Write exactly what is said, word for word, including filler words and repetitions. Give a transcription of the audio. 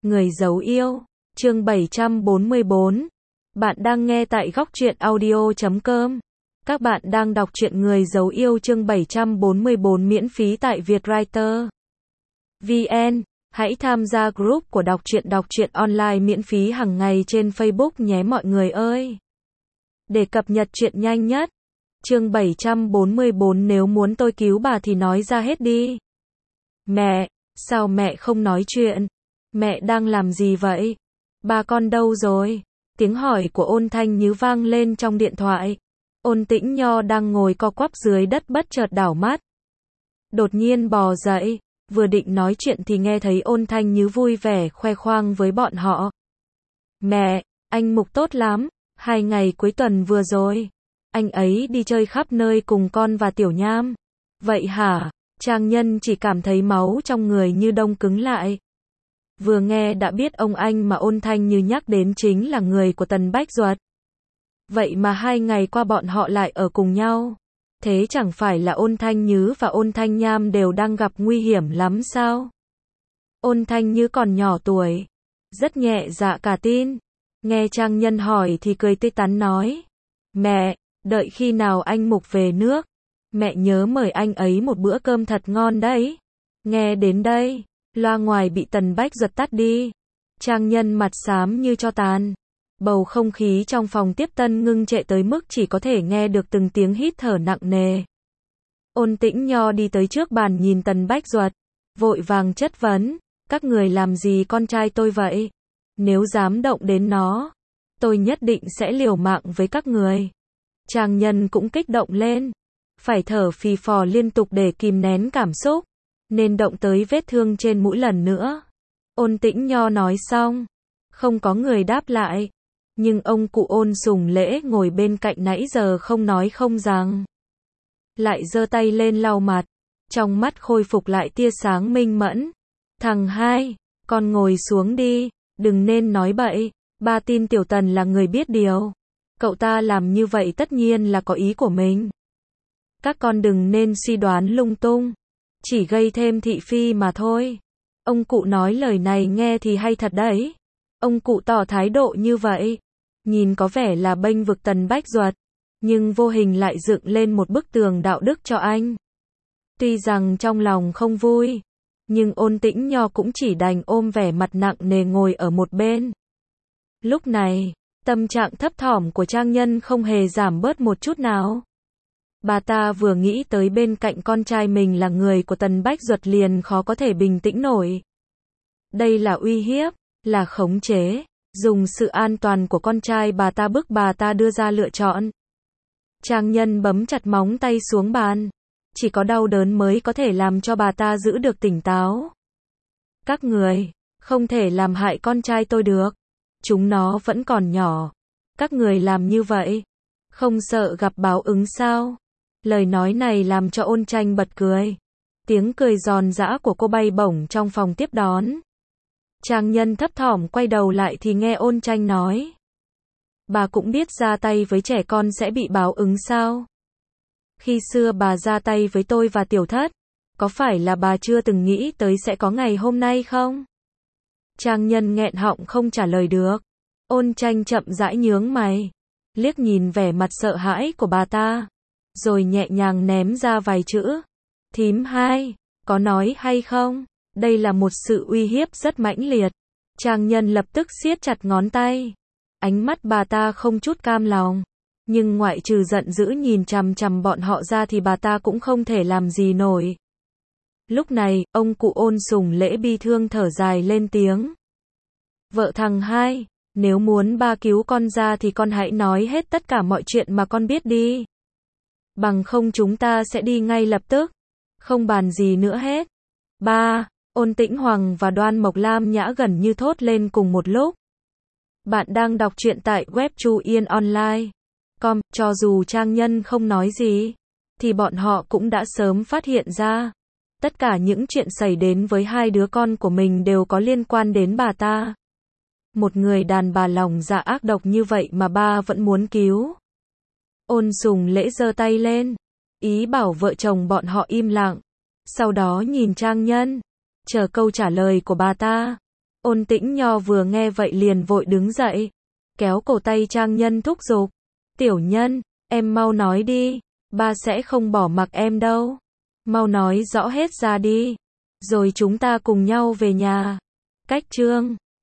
Người giấu yêu, chương bảy trăm bốn mươi bốn. Bạn đang nghe tại góc truyện audio chấm com. Các bạn đang đọc truyện Người giấu yêu chương bảy trăm bốn mươi bốn miễn phí tại Vietwriter vê en. Hãy tham gia group của đọc truyện đọc truyện online miễn phí hàng ngày trên Facebook nhé mọi người ơi. Để cập nhật truyện nhanh nhất. Chương bảy trăm bốn mươi bốn nếu muốn tôi cứu bà thì nói ra hết đi. Mẹ, sao mẹ không nói chuyện? Mẹ đang làm gì vậy? Ba con đâu rồi? Tiếng hỏi của Ôn Thanh Như vang lên trong điện thoại. Ôn Tĩnh Nho đang ngồi co quắp dưới đất bất chợt đảo mắt. Đột nhiên bò dậy, vừa định nói chuyện thì nghe thấy Ôn Thanh Như vui vẻ khoe khoang với bọn họ. Mẹ, anh Mục tốt lắm, hai ngày cuối tuần vừa rồi. Anh ấy đi chơi khắp nơi cùng con và Tiểu Nham. Vậy hả? Trang Nhân chỉ cảm thấy máu trong người như đông cứng lại. Vừa nghe đã biết ông anh mà Ôn Thanh Như nhắc đến chính là người của Tần Bách Duật. Vậy mà hai ngày qua bọn họ lại ở cùng nhau. Thế chẳng phải là Ôn Thanh Như và Ôn Thanh Nham đều đang gặp nguy hiểm lắm sao? Ôn Thanh Như còn nhỏ tuổi, rất nhẹ dạ cả tin. Nghe Trang Nhân hỏi thì cười tươi tắn nói. Mẹ, đợi khi nào anh Mục về nước, mẹ nhớ mời anh ấy một bữa cơm thật ngon đấy. Nghe đến đây, loa ngoài bị Tần Bách Duật tắt đi. Trang Nhân mặt xám như tro tàn. Bầu không khí trong phòng tiếp tân ngưng trệ tới mức chỉ có thể nghe được từng tiếng hít thở nặng nề. Ôn Tĩnh Nho đi tới trước bàn nhìn Tần Bách Duật, vội vàng chất vấn, các người làm gì con trai tôi vậy? Nếu dám động đến nó, tôi nhất định sẽ liều mạng với các người. Trang Nhân cũng kích động lên, phải thở phì phò liên tục để kìm nén cảm xúc, nên động tới vết thương trên mũi lần nữa. Ôn Tĩnh Nho nói xong, không có người đáp lại, nhưng ông cụ Ôn Sùng Lễ ngồi bên cạnh nãy giờ không nói không rằng, lại giơ tay lên lau mặt, trong mắt khôi phục lại tia sáng minh mẫn. Thằng hai, con ngồi xuống đi, đừng nên nói bậy, ba tin Tiểu Tần là người biết điều. Cậu ta làm như vậy tất nhiên là có ý của mình. Các con đừng nên suy đoán lung tung, chỉ gây thêm thị phi mà thôi. Ông cụ nói lời này nghe thì hay thật đấy. Ông cụ tỏ thái độ như vậy, nhìn có vẻ là bênh vực Tần Bách Duật, nhưng vô hình lại dựng lên một bức tường đạo đức cho anh. Tuy rằng trong lòng không vui, nhưng Ôn Tĩnh Nho cũng chỉ đành ôm vẻ mặt nặng nề ngồi ở một bên. Lúc này, tâm trạng thấp thỏm của Trang Nhân không hề giảm bớt một chút nào. Bà ta vừa nghĩ tới bên cạnh con trai mình là người của Tần Bách Duật liền khó có thể bình tĩnh nổi. Đây là uy hiếp, là khống chế, dùng sự an toàn của con trai bà ta bức bà ta đưa ra lựa chọn. Trang Nhân bấm chặt móng tay xuống bàn. Chỉ có đau đớn mới có thể làm cho bà ta giữ được tỉnh táo. Các người, không thể làm hại con trai tôi được. Chúng nó vẫn còn nhỏ. Các người làm như vậy, không sợ gặp báo ứng sao? Lời nói này làm cho Ôn Tranh bật cười. Tiếng cười giòn giã của cô bay bổng trong phòng tiếp đón. Trang Nhân thấp thỏm quay đầu lại thì nghe Ôn Tranh nói. Bà cũng biết ra tay với trẻ con sẽ bị báo ứng sao? Khi xưa bà ra tay với tôi và Tiểu Thất, có phải là bà chưa từng nghĩ tới sẽ có ngày hôm nay không? Trang Nhân nghẹn họng không trả lời được. Ôn Tranh chậm rãi nhướng mày, liếc nhìn vẻ mặt sợ hãi của bà ta, rồi nhẹ nhàng ném ra vài chữ. Thím hai, có nói hay không? Đây là một sự uy hiếp rất mãnh liệt. Trang Nhân lập tức siết chặt ngón tay. Ánh mắt bà ta không chút cam lòng. Nhưng ngoại trừ giận dữ nhìn chằm chằm bọn họ ra thì bà ta cũng không thể làm gì nổi. Lúc này, ông cụ Ôn Sùng Lễ bi thương thở dài lên tiếng. Vợ thằng hai, nếu muốn ba cứu con ra thì con hãy nói hết tất cả mọi chuyện mà con biết đi. Bằng không chúng ta sẽ đi ngay lập tức. Không bàn gì nữa hết. Ba, Ôn Tĩnh Hoàng và Đoan Mộc Lam Nhã gần như thốt lên cùng một lúc. Bạn đang đọc truyện tại web Chu Yên Online. Com, cho dù Trang Nhân không nói gì, thì bọn họ cũng đã sớm phát hiện ra. Tất cả những chuyện xảy đến với hai đứa con của mình đều có liên quan đến bà ta. Một người đàn bà lòng dạ ác độc như vậy mà ba vẫn muốn cứu. Ôn Sùng Lễ giơ tay lên, ý bảo vợ chồng bọn họ im lặng. Sau đó nhìn Trang Nhân, chờ câu trả lời của bà ta. Ôn Tĩnh Nho vừa nghe vậy liền vội đứng dậy, kéo cổ tay Trang Nhân thúc giục. Tiểu Nhân, em mau nói đi, ba sẽ không bỏ mặc em đâu. Mau nói rõ hết ra đi, rồi chúng ta cùng nhau về nhà. Cách chương